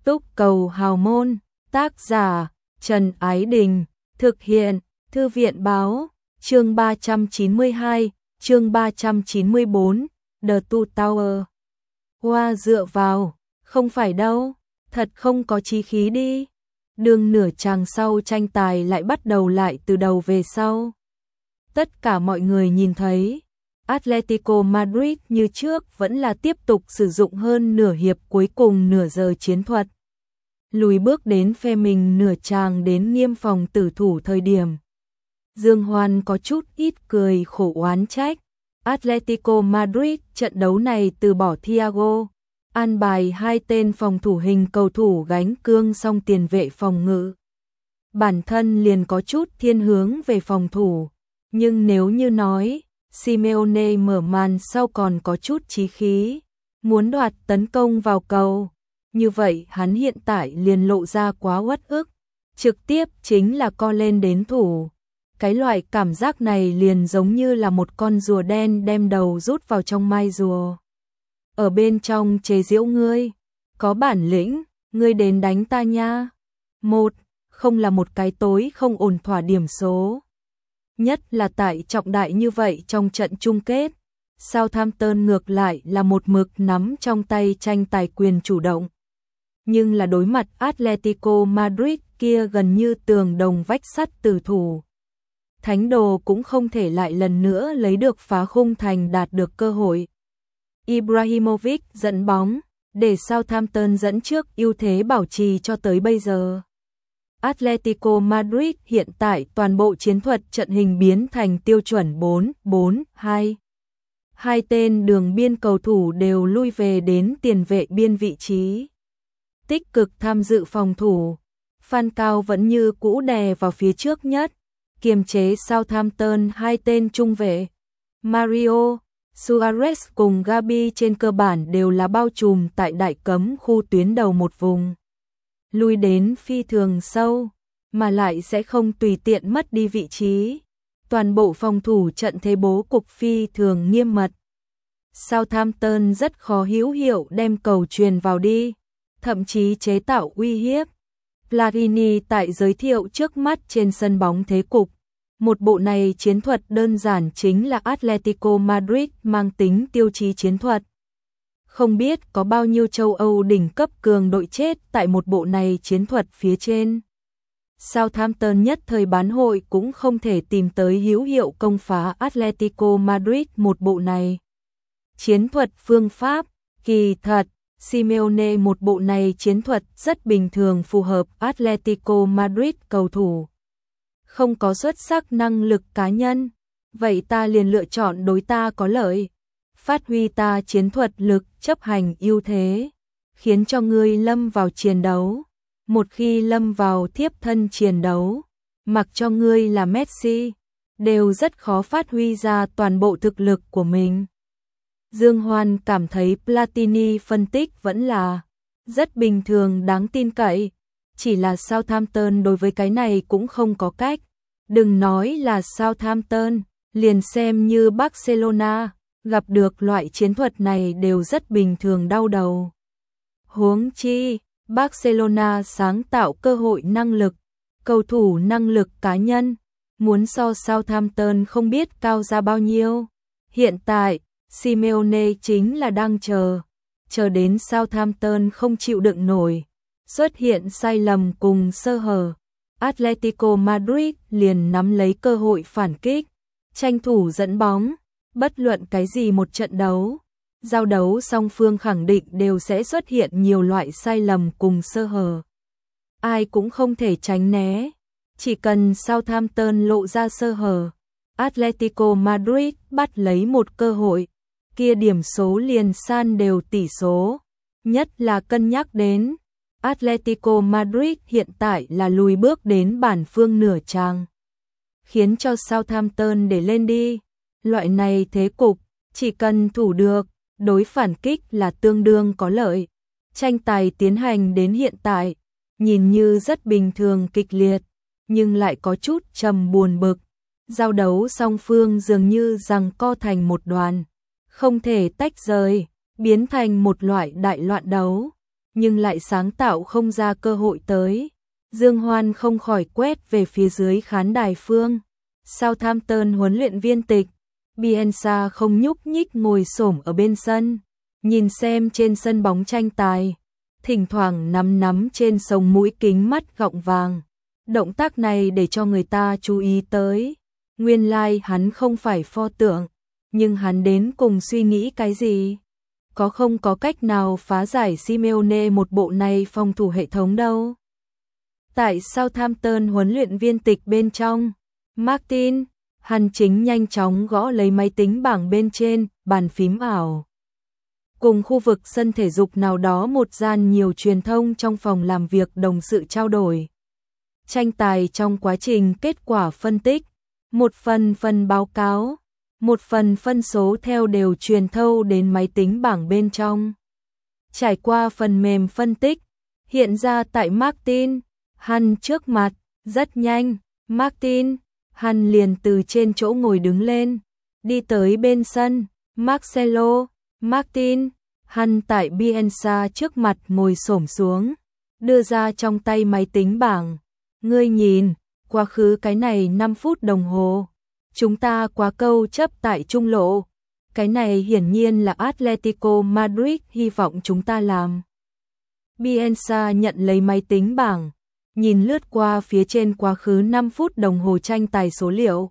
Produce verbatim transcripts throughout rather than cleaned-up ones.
Túc Cầu Hào Môn, tác giả Trần Ái Đình, thực hiện Thư viện Báo, chương ba trăm chín mươi hai, chương ba trăm chín mươi bốn, The Two Tower. Hoa dựa vào, không phải đâu, thật không có chí khí đi. Đường nửa chàng sau tranh tài lại bắt đầu lại từ đầu về sau. Tất cả mọi người nhìn thấy, Atletico Madrid như trước vẫn là tiếp tục sử dụng hơn nửa hiệp cuối cùng nửa giờ chiến thuật. Lùi bước đến phe mình nửa chàng đến nghiêm phòng tử thủ thời điểm. Dương Hoan có chút ít cười khổ oán trách. Atletico Madrid trận đấu này từ bỏ Thiago, an bài hai tên phòng thủ hình cầu thủ gánh cương song tiền vệ phòng ngự. Bản thân liền có chút thiên hướng về phòng thủ, nhưng nếu như nói, Simeone mở màn sau còn có chút chí khí, muốn đoạt tấn công vào cầu, như vậy hắn hiện tại liền lộ ra quá uất ức, trực tiếp chính là co lên đến thủ. Cái loại cảm giác này liền giống như là một con rùa đen đem đầu rút vào trong mai rùa. Ở bên trong chế giễu ngươi, có bản lĩnh, ngươi đến đánh ta nha. Một, không là một cái tối không ổn thỏa điểm số. Nhất là tại trọng đại như vậy trong trận chung kết, Southampton ngược lại là một mực nắm trong tay tranh tài quyền chủ động. Nhưng là đối mặt Atletico Madrid kia gần như tường đồng vách sắt tử thủ. Thánh đồ cũng không thể lại lần nữa lấy được phá khung thành đạt được cơ hội. Ibrahimovic dẫn bóng, để Southampton dẫn trước ưu thế bảo trì cho tới bây giờ. Atletico Madrid hiện tại toàn bộ chiến thuật trận hình biến thành tiêu chuẩn bốn bốn hai. Hai tên đường biên cầu thủ đều lui về đến tiền vệ biên vị trí. Tích cực tham dự phòng thủ, Falcao vẫn như cũ đè vào phía trước nhất, kiềm chế Southampton hai tên trung vệ. Mario, Suarez cùng Gabi trên cơ bản đều là bao trùm tại đại cấm khu tuyến đầu một vùng. Lui đến phi thường sâu, mà lại sẽ không tùy tiện mất đi vị trí. Toàn bộ phòng thủ trận thế bố cục phi thường nghiêm mật. Southampton rất khó hữu hiệu đem cầu truyền vào đi, thậm chí chế tạo uy hiếp. Platini tại giới thiệu trước mắt trên sân bóng thế cục. Một bộ này chiến thuật đơn giản chính là Atletico Madrid mang tính tiêu chí chiến thuật. Không biết có bao nhiêu châu Âu đỉnh cấp cường đội chết tại một bộ này chiến thuật phía trên. Southampton nhất thời bán hội cũng không thể tìm tới hữu hiệu công phá Atletico Madrid một bộ này. Chiến thuật phương pháp, kỳ thật, Simeone một bộ này chiến thuật rất bình thường phù hợp Atletico Madrid cầu thủ. Không có xuất sắc năng lực cá nhân, vậy ta liền lựa chọn đối ta có lợi. Phát huy ta chiến thuật lực chấp hành ưu thế, khiến cho ngươi lâm vào chiến đấu. Một khi lâm vào thiếp thân chiến đấu, mặc cho ngươi là Messi, đều rất khó phát huy ra toàn bộ thực lực của mình. Dương Hoan cảm thấy Platini phân tích vẫn là rất bình thường đáng tin cậy, chỉ là Southampton đối với cái này cũng không có cách. Đừng nói là Southampton, liền xem như Barcelona, gặp được loại chiến thuật này đều rất bình thường đau đầu. Huống chi, Barcelona sáng tạo cơ hội năng lực, cầu thủ năng lực cá nhân, muốn so Southampton không biết cao ra bao nhiêu. Hiện tại, Simeone chính là đang chờ, chờ đến Southampton không chịu đựng nổi, xuất hiện sai lầm cùng sơ hở. Atletico Madrid liền nắm lấy cơ hội phản kích, tranh thủ dẫn bóng, bất luận cái gì một trận đấu. Giao đấu song phương khẳng định đều sẽ xuất hiện nhiều loại sai lầm cùng sơ hở. Ai cũng không thể tránh né, chỉ cần Southampton lộ ra sơ hở, Atletico Madrid bắt lấy một cơ hội, kia điểm số liền san đều tỷ số. Nhất là cân nhắc đến Atletico Madrid hiện tại là lùi bước đến bản phương nửa chàng, khiến cho Southampton để lên đi. Loại này thế cục, chỉ cần thủ được, đối phản kích là tương đương có lợi. Tranh tài tiến hành đến hiện tại, nhìn như rất bình thường kịch liệt, nhưng lại có chút trầm buồn bực. Giao đấu song phương dường như giằng co thành một đoàn, không thể tách rời, biến thành một loại đại loạn đấu. nhưng lại sáng tạo không ra cơ hội tới. Dương Hoan không khỏi quét về phía dưới khán đài phương. Southampton huấn luyện viên tịch, Bielsa không nhúc nhích ngồi xổm ở bên sân, nhìn xem trên sân bóng tranh tài, thỉnh thoảng nắm nắm trên sống mũi kính mắt gọng vàng. Động tác này để cho người ta chú ý tới. Nguyên lai like hắn không phải pho tượng, nhưng hắn đến cùng suy nghĩ cái gì? Có không có cách nào phá giải Simeone một bộ này phòng thủ hệ thống đâu? Tại Southampton huấn luyện viên tịch bên trong, Martin, hắn chính nhanh chóng gõ lấy máy tính bảng bên trên, bàn phím ảo. Cùng khu vực sân thể dục nào đó một gian nhiều truyền thông trong phòng làm việc đồng sự trao đổi. Tranh tài trong quá trình kết quả phân tích, một phần phần báo cáo, một phần phân số theo đều truyền thâu đến máy tính bảng bên trong. Trải qua phần mềm phân tích, hiện ra tại Martin, hắn trước mặt, rất nhanh, Martin, hắn liền từ trên chỗ ngồi đứng lên, đi tới bên sân, Marcelo, Martin, hắn tại Bielsa trước mặt ngồi xổm xuống, đưa ra trong tay máy tính bảng. Ngươi nhìn, quá khứ cái này năm phút đồng hồ, chúng ta quá câu chấp tại trung lộ. Cái này hiển nhiên là Atletico Madrid hy vọng chúng ta làm. Bielsa nhận lấy máy tính bảng, nhìn lướt qua phía trên quá khứ năm phút đồng hồ tranh tài số liệu.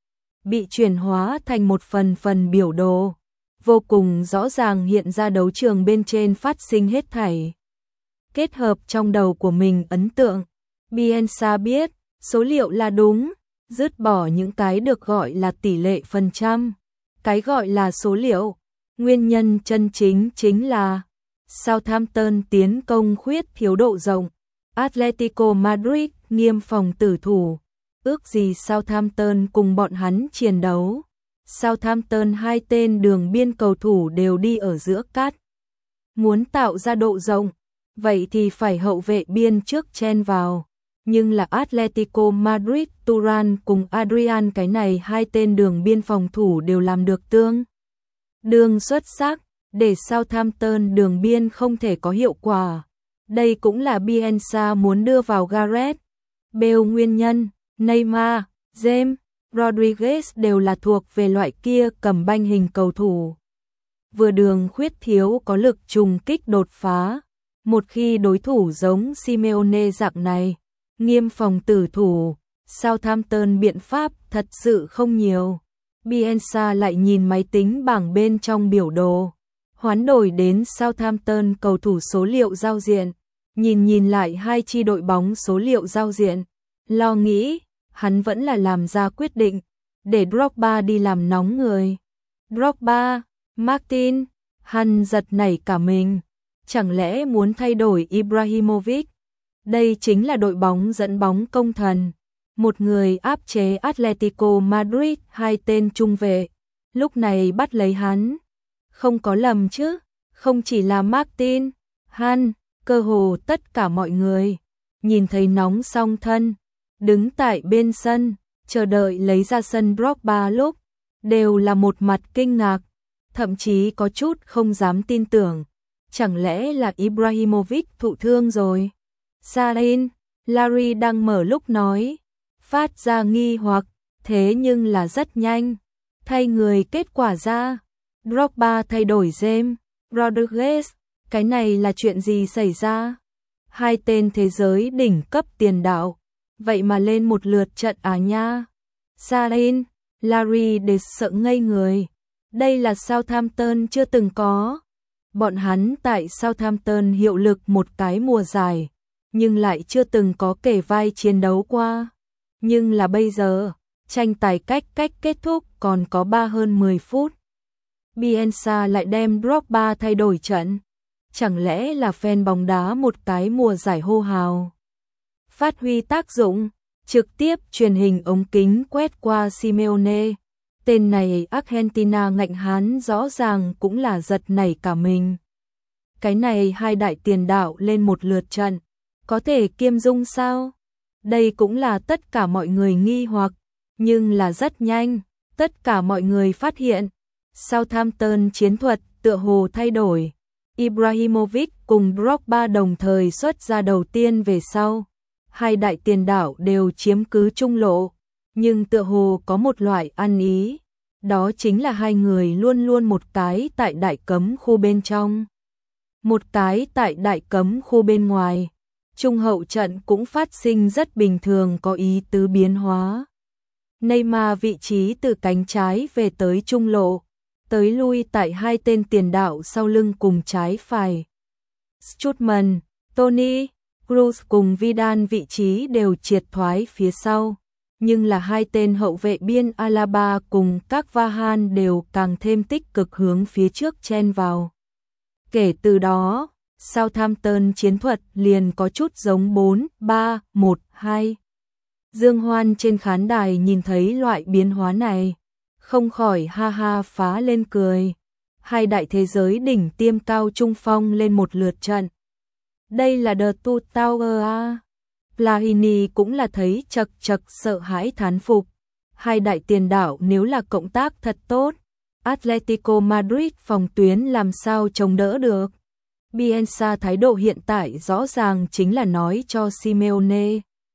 Bị chuyển hóa thành một phần phần biểu đồ, vô cùng rõ ràng hiện ra đấu trường bên trên phát sinh hết thảy. Kết hợp trong đầu của mình ấn tượng, Bielsa biết, số liệu là đúng, dứt bỏ những cái được gọi là tỷ lệ phần trăm. Cái gọi là số liệu, nguyên nhân chân chính chính là Southampton tiến công khuyết thiếu độ rộng, Atletico Madrid nghiêm phòng tử thủ, ước gì Southampton cùng bọn hắn chiến đấu. Southampton hai tên đường biên cầu thủ đều đi ở giữa cắt. Muốn tạo ra độ rộng, vậy thì phải hậu vệ biên trước chen vào. Nhưng là Atletico Madrid, Turan cùng Adrian cái này hai tên đường biên phòng thủ đều làm được tương đương xuất sắc, để Southampton đường biên không thể có hiệu quả. Đây cũng là Bielsa muốn đưa vào Gareth Bale nguyên nhân. Neymar, James, Rodriguez đều là thuộc về loại kia cầm banh hình cầu thủ. Vừa đường khuyết thiếu có lực trùng kích đột phá. Một khi đối thủ giống Simeone dạng này, nghiêm phòng tử thủ, Southampton biện pháp thật sự không nhiều. Bielsa lại nhìn máy tính bảng bên trong biểu đồ, hoán đổi đến Southampton cầu thủ số liệu giao diện, nhìn nhìn lại hai chi đội bóng số liệu giao diện, lo nghĩ, hắn vẫn là làm ra quyết định, để Drogba đi làm nóng người. Drogba, Martin, hắn giật nảy cả mình, chẳng lẽ muốn thay đổi Ibrahimovic? Đây chính là đội bóng dẫn bóng công thần, một người áp chế Atletico Madrid hai tên trung vệ, lúc này bắt lấy hắn. Không có lầm chứ, không chỉ là Martin, hắn, cơ hồ tất cả mọi người, nhìn thấy nóng song thân, đứng tại bên sân, chờ đợi lấy ra sân Drogba lúc, đều là một mặt kinh ngạc, thậm chí có chút không dám tin tưởng, chẳng lẽ là Ibrahimovic thụ thương rồi? Sarin, Larry đang mở lúc nói, phát ra nghi hoặc, thế nhưng là rất nhanh, thay người kết quả ra, Drogba thay đổi James, Rodriguez, cái này là chuyện gì xảy ra? Hai tên thế giới đỉnh cấp tiền đạo, vậy mà lên một lượt trận à nha? Sarin, Larry đều sợ ngây người, đây là Southampton chưa từng có. Bọn hắn tại Southampton hiệu lực một cái mùa dài, nhưng lại chưa từng có kể vai chiến đấu qua. Nhưng là bây giờ, tranh tài cách cách kết thúc còn có ba hơn mười phút. Bielsa lại đem Drogba thay đổi trận. Chẳng lẽ là fan bóng đá một cái mùa giải hô hào? Phát huy tác dụng, trực tiếp truyền hình ống kính quét qua Simeone. Tên này Argentina ngạnh hán rõ ràng cũng là giật nảy cả mình. Cái này hai đại tiền đạo lên một lượt trận, có thể kiêm dung sao? Đây cũng là tất cả mọi người nghi hoặc, nhưng là rất nhanh, tất cả mọi người phát hiện, Southampton chiến thuật tựa hồ thay đổi. Ibrahimovic cùng Drogba đồng thời xuất ra đầu tiên về sau. Hai đại tiền đạo đều chiếm cứ trung lộ, nhưng tựa hồ có một loại ăn ý, đó chính là hai người luôn luôn một cái tại đại cấm khu bên trong, một cái tại đại cấm khu bên ngoài. Trung hậu trận cũng phát sinh rất bình thường có ý tứ biến hóa. Neymar vị trí từ cánh trái về tới trung lộ, tới lui tại hai tên tiền đạo sau lưng cùng trái phải. Strootman, Toni, Cruz cùng Vidal vị trí đều triệt thoái phía sau, nhưng là hai tên hậu vệ biên Alaba cùng Carvajal đều càng thêm tích cực hướng phía trước chen vào. Kể từ đó, Southampton chiến thuật liền có chút giống bốn ba một hai. Dương Hoan trên khán đài nhìn thấy loại biến hóa này, không khỏi ha ha phá lên cười. Hai đại thế giới đỉnh tiêm cao trung phong lên một lượt trận. Đây là The Two Tower a. Platini cũng là thấy chật chật sợ hãi thán phục. Hai đại tiền đạo nếu là cộng tác thật tốt, Atletico Madrid phòng tuyến làm sao chống đỡ được. Bielsa thái độ hiện tại rõ ràng chính là nói cho Simeone.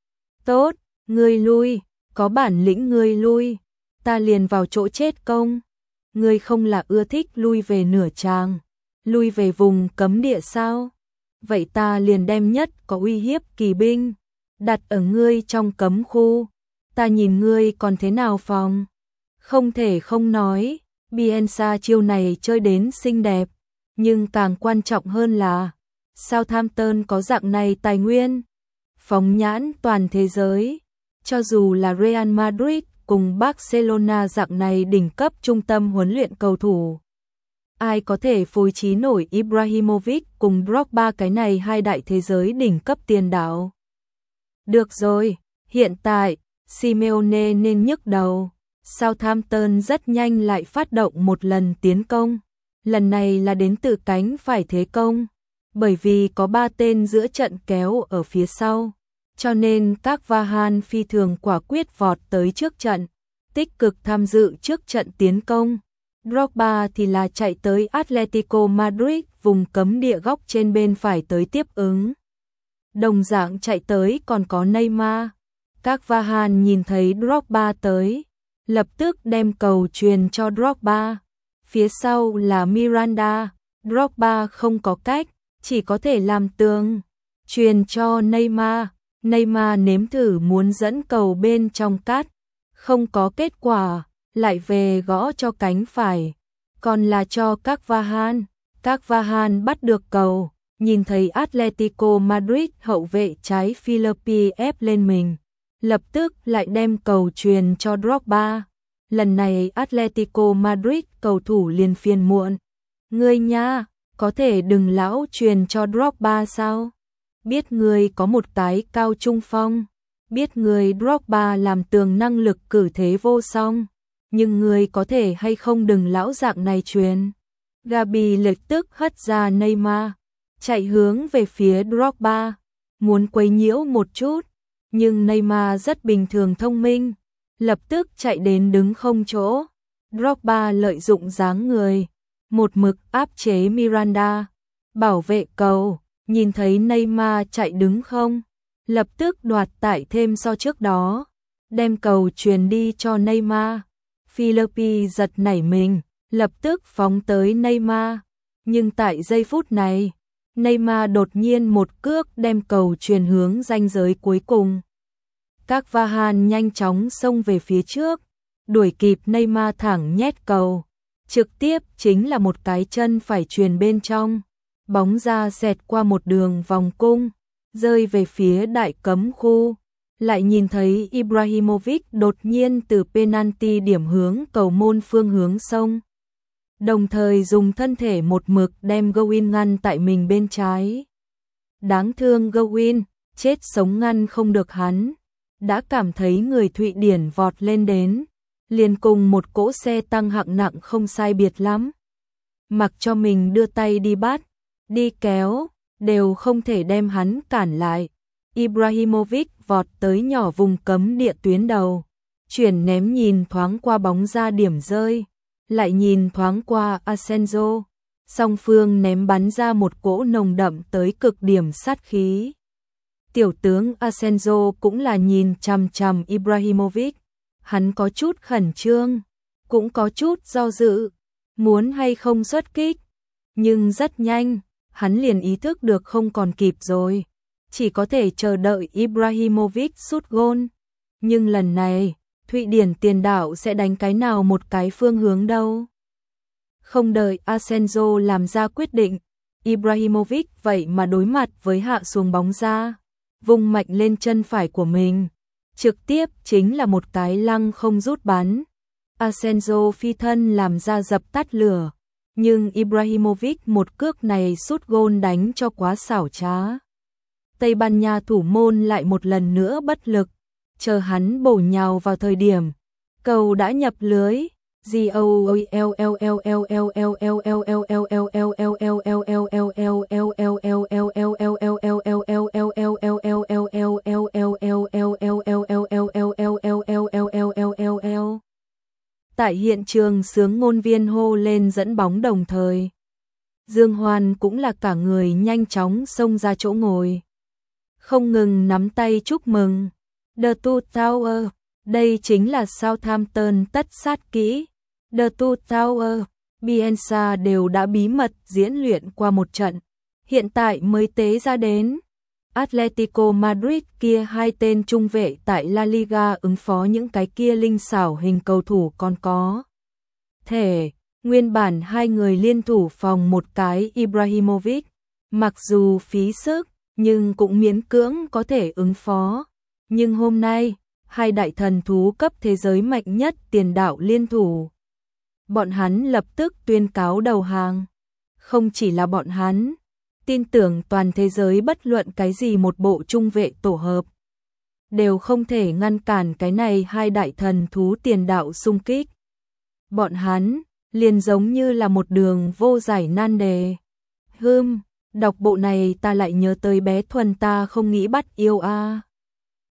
Tốt, ngươi lui, có bản lĩnh ngươi lui, ta liền vào chỗ chết công. Ngươi không là ưa thích lui về nửa tràng, lui về vùng cấm địa sao? Vậy ta liền đem nhất có uy hiếp kỳ binh đặt ở ngươi trong cấm khu, ta nhìn ngươi còn thế nào phòng. Không thể không nói, Bielsa chiêu này chơi đến xinh đẹp, nhưng càng quan trọng hơn là Southampton có dạng này tài nguyên, phóng nhãn toàn thế giới, cho dù là Real Madrid cùng Barcelona dạng này đỉnh cấp trung tâm huấn luyện cầu thủ, ai có thể phối trí nổi Ibrahimovic cùng Drogba cái này hai đại thế giới đỉnh cấp tiền đạo. Được rồi, hiện tại Simeone nên nhức đầu. Southampton rất nhanh lại phát động một lần tiến công, lần này là đến từ cánh phải thế công, bởi vì có ba tên giữa trận kéo ở phía sau, cho nên Carvajal phi thường quả quyết vọt tới trước trận, tích cực tham dự trước trận tiến công. Drogba thì là chạy tới Atletico Madrid vùng cấm địa góc trên bên phải tới tiếp ứng. Đồng dạng chạy tới còn có Neymar. Carvajal nhìn thấy Drogba tới, lập tức đem cầu truyền cho Drogba. Phía sau là Miranda, Drogba không có cách, chỉ có thể làm tường. Truyền cho Neymar, Neymar nếm thử muốn dẫn cầu bên trong cắt, không có kết quả, lại về gõ cho cánh phải, còn là cho Carvajal. Carvajal bắt được cầu, nhìn thấy Atletico Madrid hậu vệ trái Philippi ép lên mình, lập tức lại đem cầu truyền cho Drogba. Lần này Atletico Madrid cầu thủ liền phiền muộn. Ngươi nha, có thể đừng lão truyền cho Drogba sao? Biết ngươi có một cái cao trung phong, biết ngươi Drogba làm tường năng lực cử thế vô song, nhưng ngươi có thể hay không đừng lão dạng này truyền. Gabi lập tức hất ra Neymar, chạy hướng về phía Drogba, muốn quấy nhiễu một chút, nhưng Neymar rất bình thường thông minh, lập tức chạy đến đứng không chỗ. Drogba lợi dụng dáng người, một mực áp chế Miranda, bảo vệ cầu, nhìn thấy Neymar chạy đứng không, lập tức đoạt tải thêm so trước đó, đem cầu truyền đi cho Neymar. Philippi giật nảy mình, lập tức phóng tới Neymar, nhưng tại giây phút này, Neymar đột nhiên một cước đem cầu truyền hướng ranh giới cuối cùng. Carvajal nhanh chóng xông về phía trước, đuổi kịp Neymar thẳng nhét cầu, trực tiếp chính là một cái chân phải truyền bên trong, bóng ra xẹt qua một đường vòng cung, rơi về phía đại cấm khu. Lại nhìn thấy Ibrahimovic đột nhiên từ penalty điểm hướng cầu môn phương hướng xông, đồng thời dùng thân thể một mực đem Gowin ngăn tại mình bên trái. Đáng thương Gowin, chết sống ngăn không được hắn, đã cảm thấy người Thụy Điển vọt lên đến, liền cùng một cỗ xe tăng hạng nặng không sai biệt lắm. Mặc cho mình đưa tay đi bắt, đi kéo, đều không thể đem hắn cản lại. Ibrahimovic vọt tới nhỏ vùng cấm địa tuyến đầu, chuyển ném nhìn thoáng qua bóng ra điểm rơi, lại nhìn thoáng qua Asensio, song phương ném bắn ra một cỗ nồng đậm tới cực điểm sát khí. Tiểu tướng Asenjo cũng là nhìn chằm chằm Ibrahimovic, hắn có chút khẩn trương, cũng có chút do dự, muốn hay không xuất kích, nhưng rất nhanh, hắn liền ý thức được không còn kịp rồi, chỉ có thể chờ đợi Ibrahimovic sút gôn. Nhưng lần này, Thụy Điển tiền đạo sẽ đánh cái nào một cái phương hướng đâu. Không đợi Asenjo làm ra quyết định, Ibrahimovic vậy mà đối mặt với hạ xuống bóng ra, vung mạnh lên chân phải của mình, trực tiếp chính là một cái lăng không rút bắn. Asenjo phi thân làm ra dập tắt lửa, nhưng Ibrahimovic một cước này sút gôn đánh cho quá xảo trá. Tây Ban Nha thủ môn lại một lần nữa bất lực, chờ hắn bổ nhào vào thời điểm cầu đã nhập lưới. Tại hiện trường sướng ngôn viên hô lên dẫn bóng đồng thời. Dương Hoan cũng là cả người nhanh chóng xông ra chỗ ngồi, không ngừng nắm tay chúc mừng. The Two Tower, đây chính là Southampton tất sát kỹ. The Two Tower, Bielsa đều đã bí mật diễn luyện qua một trận, hiện tại mới tế ra đến. Atletico Madrid kia hai tên trung vệ tại La Liga ứng phó những cái kia linh xảo hình cầu thủ còn có thể, nguyên bản hai người liên thủ phòng một cái Ibrahimovic, mặc dù phí sức, nhưng cũng miễn cưỡng có thể ứng phó. Nhưng hôm nay, hai đại thần thú cấp thế giới mạnh nhất tiền đạo liên thủ. Bọn hắn lập tức tuyên cáo đầu hàng. Không chỉ là bọn hắn, tin tưởng toàn thế giới bất luận cái gì một bộ trung vệ tổ hợp đều không thể ngăn cản cái này hai đại thần thú tiền đạo xung kích. Bọn hắn liền giống như là một đường vô giải nan đề. Hừm, đọc bộ này ta lại nhớ tới bé Thuần ta không nghĩ bắt yêu a.